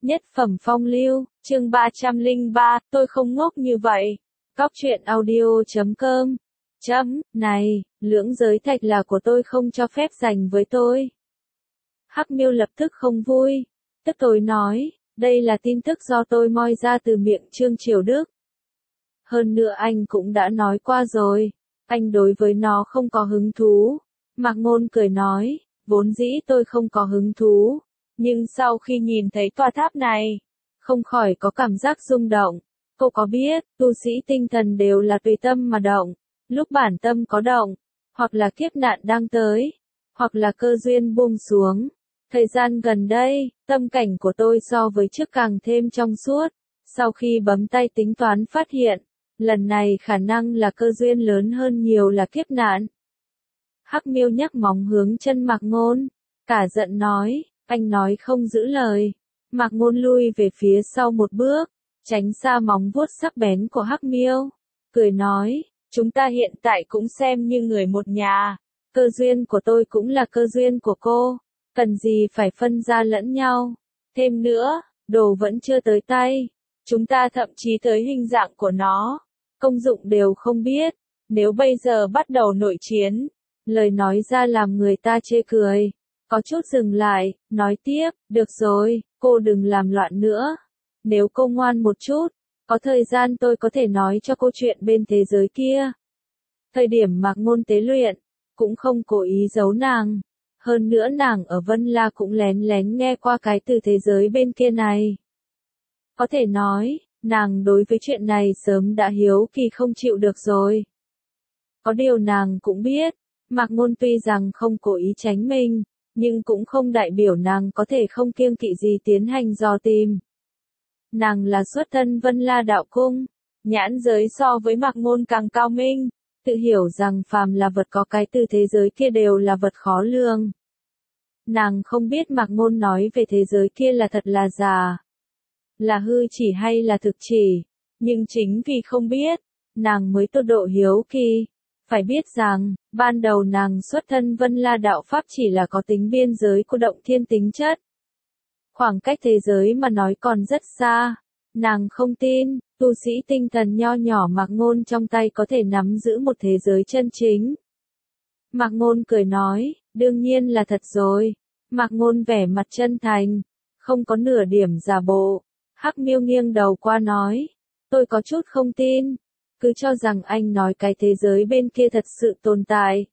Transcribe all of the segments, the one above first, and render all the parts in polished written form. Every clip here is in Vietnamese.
Nhất phẩm phong lưu, chương 303, tôi không ngốc như vậy. Góc truyện audio.com. Này, lưỡng giới thạch là của tôi, không cho phép dành với tôi. Hắc Miêu lập tức không vui, tức tối nói, đây là tin tức do tôi moi ra từ miệng Trương Triều Đức. Hơn nữa anh cũng đã nói qua rồi, anh đối với nó không có hứng thú. Mạc Ngôn cười nói, vốn dĩ tôi không có hứng thú, nhưng sau khi nhìn thấy tòa tháp này, không khỏi có cảm giác rung động. Cô có biết, tu sĩ tinh thần đều là tùy tâm mà động, lúc bản tâm có động, hoặc là kiếp nạn đang tới, hoặc là cơ duyên buông xuống. Thời gian gần đây, tâm cảnh của tôi so với trước càng thêm trong suốt, sau khi bấm tay tính toán phát hiện, lần này khả năng là cơ duyên lớn hơn nhiều là kiếp nạn. Hắc Miêu nhắc móng hướng chân Mạc Ngôn, cả giận nói, anh nói không giữ lời. Mạc Ngôn lui về phía sau một bước, tránh xa móng vuốt sắc bén của Hắc Miêu, cười nói, chúng ta hiện tại cũng xem như người một nhà, cơ duyên của tôi cũng là cơ duyên của cô, cần gì phải phân ra lẫn nhau. Thêm nữa, đồ vẫn chưa tới tay, chúng ta thậm chí tới hình dạng của nó, công dụng đều không biết, nếu bây giờ bắt đầu nội chiến, lời nói ra làm người ta chê cười. Có chút dừng lại, nói tiếp, được rồi, cô đừng làm loạn nữa. Nếu cô ngoan một chút, có thời gian tôi có thể nói cho cô chuyện bên thế giới kia. Thời điểm Mạc Ngôn tế luyện, cũng không cố ý giấu nàng. Hơn nữa nàng ở Vân La cũng lén lén nghe qua cái từ thế giới bên kia này. Có thể nói, nàng đối với chuyện này sớm đã hiếu kỳ không chịu được rồi. Có điều nàng cũng biết, Mạc Ngôn tuy rằng không cố ý tránh mình, nhưng cũng không đại biểu nàng có thể không kiêng kỵ gì tiến hành dò tìm. Nàng là xuất thân Vân La đạo cung, nhãn giới so với Mạc Ngôn càng cao minh, tự hiểu rằng phàm là vật có cái từ thế giới kia đều là vật khó lường. Nàng không biết Mạc Ngôn nói về thế giới kia là thật là giả, là hư chỉ hay là thực chỉ, nhưng chính vì không biết, nàng mới tột độ hiếu kỳ. Phải biết rằng, ban đầu nàng xuất thân Vân La đạo pháp chỉ là có tính biên giới của động thiên tính chất. Khoảng cách thế giới mà nói còn rất xa, nàng không tin, tu sĩ tinh thần nho nhỏ Mạc Ngôn trong tay có thể nắm giữ một thế giới chân chính. Mạc Ngôn cười nói, đương nhiên là thật rồi. Mạc Ngôn vẻ mặt chân thành, không có nửa điểm giả bộ. Hắc Miêu nghiêng đầu qua nói, tôi có chút không tin. Cứ cho rằng anh nói cái thế giới bên kia thật sự tồn tại.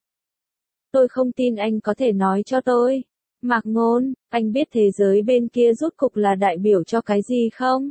Tôi không tin anh có thể nói cho tôi. Mạc Ngôn, anh biết thế giới bên kia rốt cục là đại biểu cho cái gì không?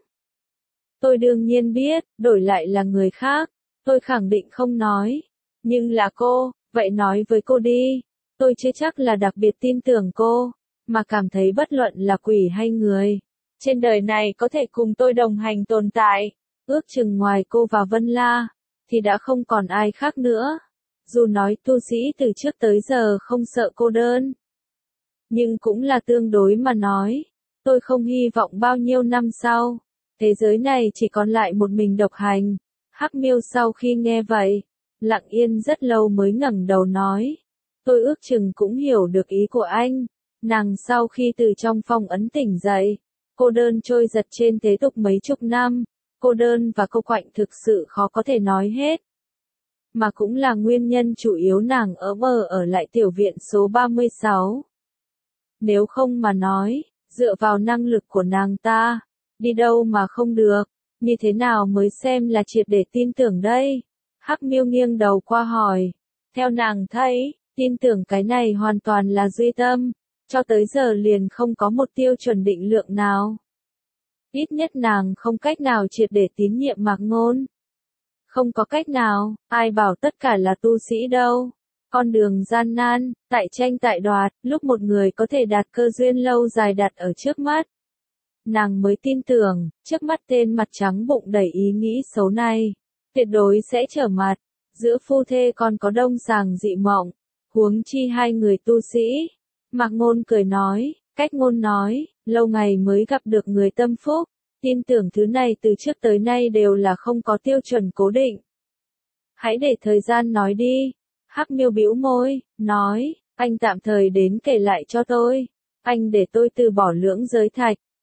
Tôi đương nhiên biết, đổi lại là người khác, tôi khẳng định không nói. Nhưng là cô, vậy nói với cô đi. Tôi chưa chắc là đặc biệt tin tưởng cô, mà cảm thấy bất luận là quỷ hay người, trên đời này có thể cùng tôi đồng hành tồn tại. Ước chừng ngoài cô và Vân La, thì đã không còn ai khác nữa. Dù nói tu sĩ từ trước tới giờ không sợ cô đơn, nhưng cũng là tương đối mà nói. Tôi không hy vọng bao nhiêu năm sau, thế giới này chỉ còn lại một mình độc hành. Hắc Miêu sau khi nghe vậy, lặng yên rất lâu mới ngẩng đầu nói. Tôi ước chừng cũng hiểu được ý của anh. Nàng sau khi từ trong phong ấn tỉnh dậy, cô đơn trôi giật trên thế tục mấy chục năm. Cô đơn và cô quạnh thực sự khó có thể nói hết. Mà cũng là nguyên nhân chủ yếu nàng ở lại tiểu viện số 36. Nếu không mà nói, dựa vào năng lực của nàng ta, đi đâu mà không được, như thế nào mới xem là triệt để tin tưởng đây? Hắc Miêu nghiêng đầu qua hỏi. Theo nàng thấy, tin tưởng cái này hoàn toàn là duy tâm, cho tới giờ liền không có một tiêu chuẩn định lượng nào. Ít nhất nàng không cách nào triệt để tín nhiệm Mạc Ngôn. Không có cách nào, ai bảo tất cả là tu sĩ đâu. Con đường gian nan, tại tranh tại đoạt, lúc một người có thể đạt cơ duyên lâu dài đặt ở trước mắt. Nàng mới tin tưởng, trước mắt tên mặt trắng bụng đầy ý nghĩ xấu này, tuyệt đối sẽ trở mặt. Giữa phu thê còn có đông sàng dị mộng, huống chi hai người tu sĩ. Mạc Ngôn cười nói, cách ngôn nói, lâu ngày mới gặp được người tâm phúc, tin tưởng thứ này từ trước tới nay đều là không có tiêu chuẩn cố định. Hãy để thời gian nói đi. Hắc Miêu bĩu môi, nói, anh tạm thời đến kể lại cho tôi. Anh để tôi từ bỏ lưỡng giới thạch,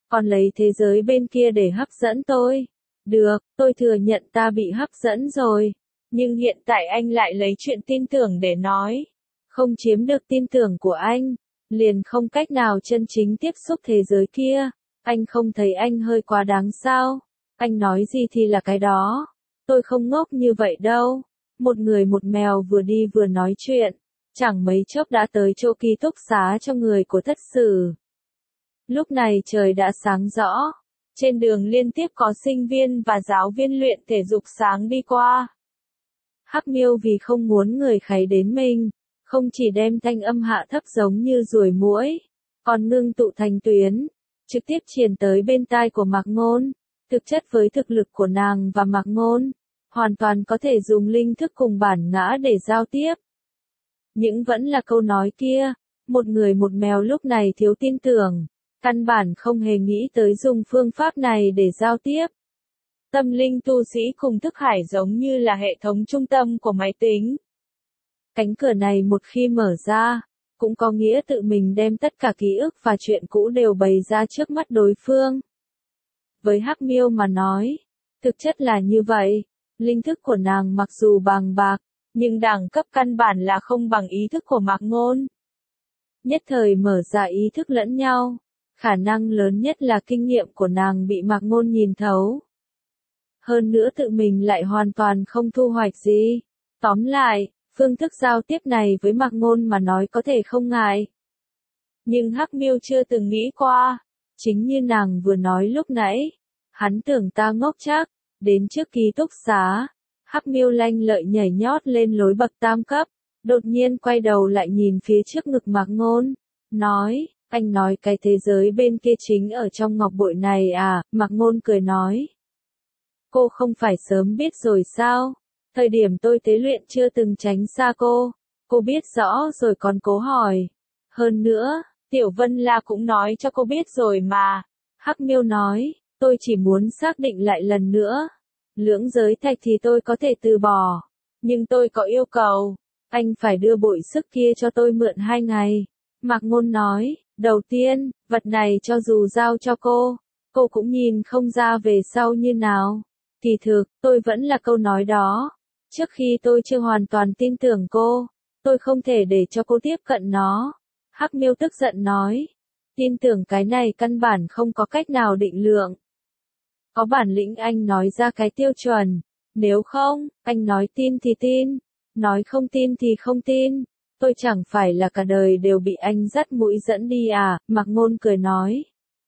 còn lấy thế giới bên kia để hấp dẫn tôi. Được, tôi thừa nhận ta bị hấp dẫn rồi. Nhưng hiện tại anh lại lấy chuyện tin tưởng để nói. Không chiếm được tin tưởng của anh, liền không cách nào chân chính tiếp xúc thế giới kia. Anh không thấy anh hơi quá đáng sao? Anh nói gì thì là cái đó. Tôi không ngốc như vậy đâu. Một người một mèo vừa đi vừa nói chuyện. Chẳng mấy chốc đã tới chỗ ký túc xá cho người của thất sử. Lúc này trời đã sáng rõ. Trên đường liên tiếp có sinh viên và giáo viên luyện thể dục sáng đi qua. Hắc Miêu vì không muốn người kháy đến mình, không chỉ đem thanh âm hạ thấp giống như ruồi muỗi, còn ngưng tụ thành tuyến, trực tiếp truyền tới bên tai của Mạc Ngôn. Thực chất với thực lực của nàng và Mạc Ngôn, hoàn toàn có thể dùng linh thức cùng bản ngã để giao tiếp. Nhưng vẫn là câu nói kia, một người một mèo lúc này thiếu tin tưởng, căn bản không hề nghĩ tới dùng phương pháp này để giao tiếp. Tâm linh tu sĩ cùng thức hải giống như là hệ thống trung tâm của máy tính. Cánh cửa này một khi mở ra, cũng có nghĩa tự mình đem tất cả ký ức và chuyện cũ đều bày ra trước mắt đối phương. Với Hắc Miêu mà nói, thực chất là như vậy, linh thức của nàng mặc dù bàng bạc, nhưng đẳng cấp căn bản là không bằng ý thức của Mạc Ngôn. Nhất thời mở ra ý thức lẫn nhau, khả năng lớn nhất là kinh nghiệm của nàng bị Mạc Ngôn nhìn thấu. Hơn nữa tự mình lại hoàn toàn không thu hoạch gì. Tóm lại, phương thức giao tiếp này với Mạc Ngôn mà nói có thể không ngại. Nhưng Hắc Miêu chưa từng nghĩ qua, chính như nàng vừa nói lúc nãy, hắn tưởng ta ngốc chắc, đến trước ký túc xá, Hắc Miêu lanh lợi nhảy nhót lên lối bậc tam cấp, đột nhiên quay đầu lại nhìn phía trước ngực Mạc Ngôn, nói, anh nói cái thế giới bên kia chính ở trong ngọc bội này à, Mạc Ngôn cười nói. Cô không phải sớm biết rồi sao? Thời điểm tôi tế luyện chưa từng tránh xa cô biết rõ rồi còn cố hỏi. Hơn nữa, Tiểu Vân La cũng nói cho cô biết rồi mà. Hắc Miêu nói, tôi chỉ muốn xác định lại lần nữa. Lưỡng giới thạch thì tôi có thể từ bỏ. Nhưng tôi có yêu cầu, anh phải đưa bội sức kia cho tôi mượn 2 ngày. Mạc Ngôn nói, đầu tiên, vật này cho dù giao cho cô cũng nhìn không ra về sau như nào. Kỳ thực, tôi vẫn là câu nói đó. Trước khi tôi chưa hoàn toàn tin tưởng tôi không thể để cho cô tiếp cận nó. Hắc Miêu tức giận nói. Tin tưởng cái này căn bản không có cách nào định lượng. Có bản lĩnh anh nói ra cái tiêu chuẩn. Nếu không, anh nói tin thì tin. Nói không tin thì không tin. Tôi chẳng phải là cả đời đều bị anh dắt mũi dẫn đi à, Mạc Ngôn cười nói.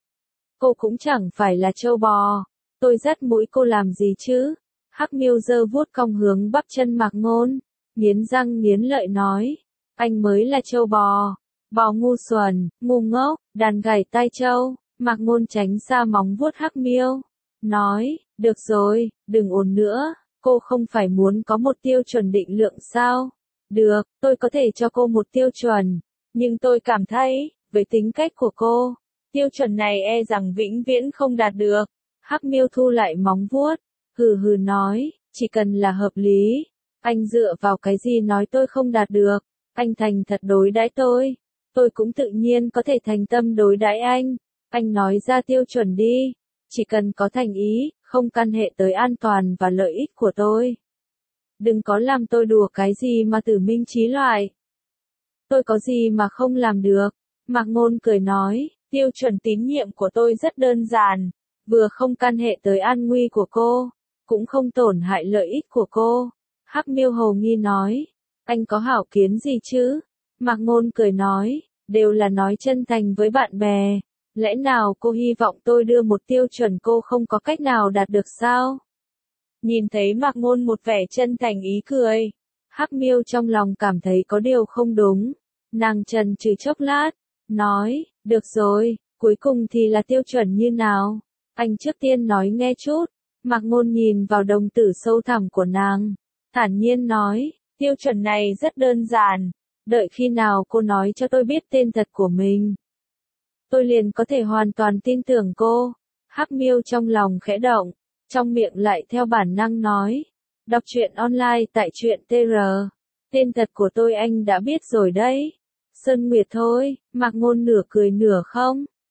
Cô cũng chẳng phải là trâu bò. Tôi dắt mũi cô làm gì chứ? Hắc Miêu giơ vuốt cong hướng bắp chân Mạc Ngôn, nghiến răng nghiến lợi nói, anh mới là trâu bò, bò ngu xuẩn, ngu ngốc, đàn gảy tai trâu. Mạc Ngôn tránh xa móng vuốt Hắc Miêu, nói, được rồi, đừng ồn nữa, cô không phải muốn có một tiêu chuẩn định lượng sao? Được, tôi có thể cho cô một tiêu chuẩn, nhưng tôi cảm thấy, với tính cách của cô, tiêu chuẩn này e rằng vĩnh viễn không đạt được. Hắc Miêu thu lại móng vuốt, hừ hừ nói, chỉ cần là hợp lý, anh dựa vào cái gì nói tôi không đạt được, anh thành thật đối đãi tôi cũng tự nhiên có thể thành tâm đối đãi anh nói ra tiêu chuẩn đi, chỉ cần có thành ý, không căn hệ tới an toàn và lợi ích của tôi. Đừng có làm tôi đùa cái gì mà tử minh chí loại. Tôi có gì mà không làm được, Mạc Ngôn cười nói, tiêu chuẩn tín nhiệm của tôi rất đơn giản. Vừa không căn hệ tới an nguy của cũng không tổn hại lợi ích của Hắc Miêu hồ nghi nói, anh có hảo kiến gì chứ? Mạc Ngôn cười nói, đều là nói chân thành với bạn bè, lẽ nào cô hy vọng tôi đưa một tiêu chuẩn cô không có cách nào đạt được sao? Nhìn thấy Mạc Ngôn một vẻ chân thành ý cười, Hắc Miêu trong lòng cảm thấy có điều không đúng, nàng chần chừ chốc lát, nói, được rồi, cuối cùng thì là tiêu chuẩn như nào? Anh trước tiên nói nghe chút. Mạc Ngôn nhìn vào đồng tử sâu thẳm của nàng, thản nhiên nói, tiêu chuẩn này rất đơn giản, đợi khi nào cô nói cho tôi biết tên thật của mình, tôi liền có thể hoàn toàn tin tưởng cô. Hắc Miêu trong lòng khẽ động, trong miệng lại theo bản năng nói, đọc truyện online tại truyện TR, tên thật của tôi anh đã biết rồi đấy. Sơn Nguyệt thôi, Mạc Ngôn nửa cười nửa không.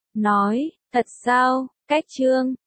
nói, thật sao, cách chương.